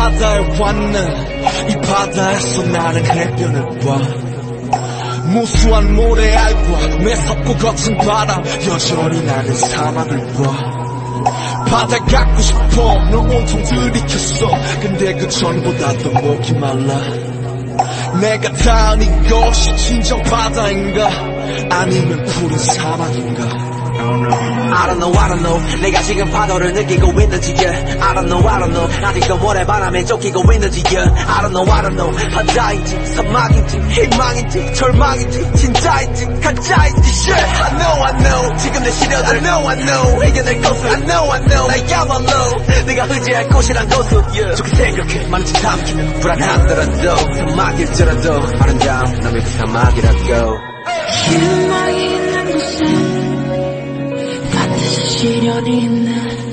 바다에 왔네. 이 바다에서 나는 해변을 봐. 무수한 모래알과 매섭고 거친 바람, 여전히 나는 사막을 봐. 바다 갖고 싶어 너 온통 들이켰어. 근데 그 전보다도 목이 말라. 내가 닿은 이것이 진정 바다인가 아니면 푸른 사막인가. I don't know 내가 지금 파도를 느끼고 있는지 yeah. I don't know 아직도 모래바람에 쫓기고 있는지 yeah. I don't know 바다인지 사막인지 희망인지 절망인지 진짜인지 가짜인지 shit. I know 지금 내 시련을 I know 이겨낼 것을 I know 나야말로 내가 의지할 곳이란 곳을 yeah. 좋게 생각해 많은 짓 삼키면 불안하더라도 사막일지라도 아름다운 남의 그 사막이라고. 희망이 있는 곳에 반드시 시련이 있네.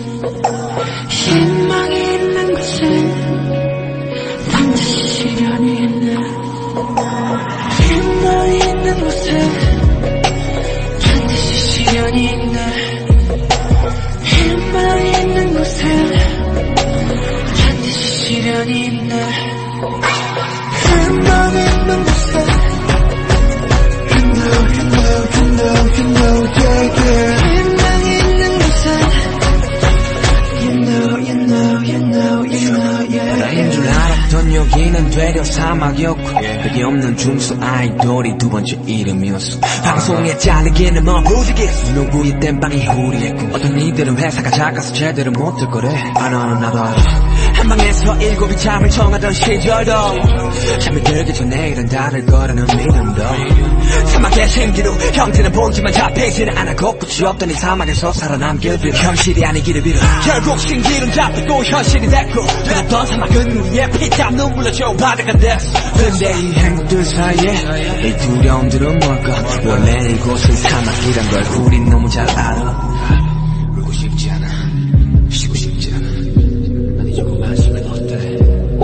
희망이 있는 곳에 반드시 시련이 있네. 희망이 있는 곳에 반드시 시련이 있네. 희망이 있는 곳에 반드시 시련이 있네. 희망이 있는 곳에 you know, yeah. 희망이 있는 곳에 바다인 줄 알았던 여기는 되려 사막이었고 여기 없는 중수 아이돌이 두 번째 이름이었어. 방송에 잘리기는 뭐 무지겠어. 누구의 땜빵이 후리했고 어떤 이들은 회사가 작아서 제대로 못할 거래. 너는 나도 알아. 한방에서 일곱이 잠을 청하던 시절도 잠이 들기 전에 일은 다를 거라는 믿음도 사막의 생기로 형태는 보이지만 잡히지는 않아. 곳곳이 없던 이 사막에서 살아남길 빌어. 현실이 아니기를 빌어. 결국 신기는 잡히고 현실이 됐고 변했던 사막은 우리의 피땀 눈물로 좋은 바다가 됐어. 근데 이 행복들 사이에 이 두려움들은 뭘까. 원래 이곳은 사막이란 걸 우린 너무 잘 알아. 울고 싶지 않아 쉬고 싶지 않아. 아니 조금만 쉬면 어때.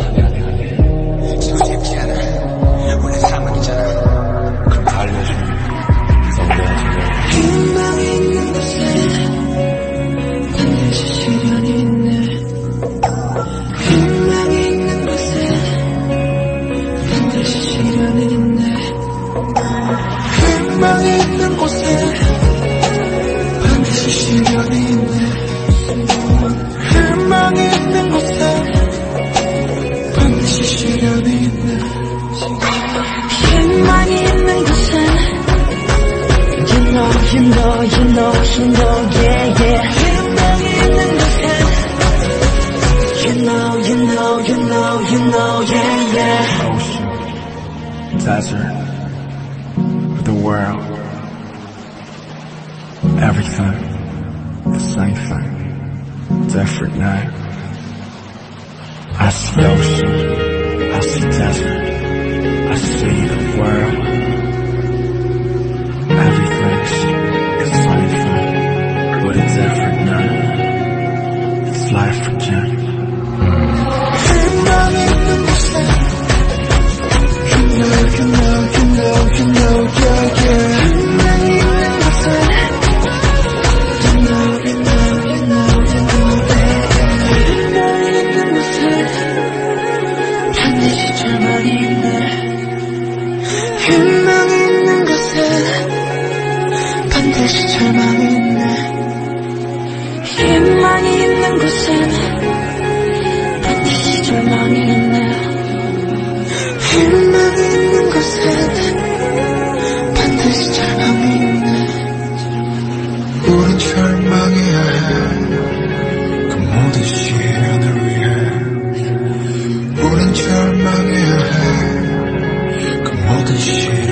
쉬고 싶지 않아 원래 사막이잖아. 그럼 알려줘 희망이 있는 곳에 반드시 시련이 있네. 희망이 있는 곳에 반드시 시련이 있네. 희망이 있는 곳에 반드시 시련이 있네. 희망이 있는 곳에 반드시 시련이 있네. 희망이 있는 곳에 You know, yeah. 희망이 있는 곳에 You know, yeah. Ocean, desert, the world, everything, the same thing, different night. I see ocean, I see desert, I see the world. Everything's the same thing, but it's different now. It's life again. 희망이 있는 곳에 You know, yeah. 희망이 있는 곳에 You know, 희망이 있는 곳에 반드시 절망이 있네. 희망이 있는 곳에 반드시 절망이 있네. 희망이 있는 곳엔 반드시 절망이 있네. 희망이 있는 곳엔 반드시 절망이 있네. 우린 절망해야 해 그 모든 시련을 위해. 우린 절망해야 해 그 모든 시련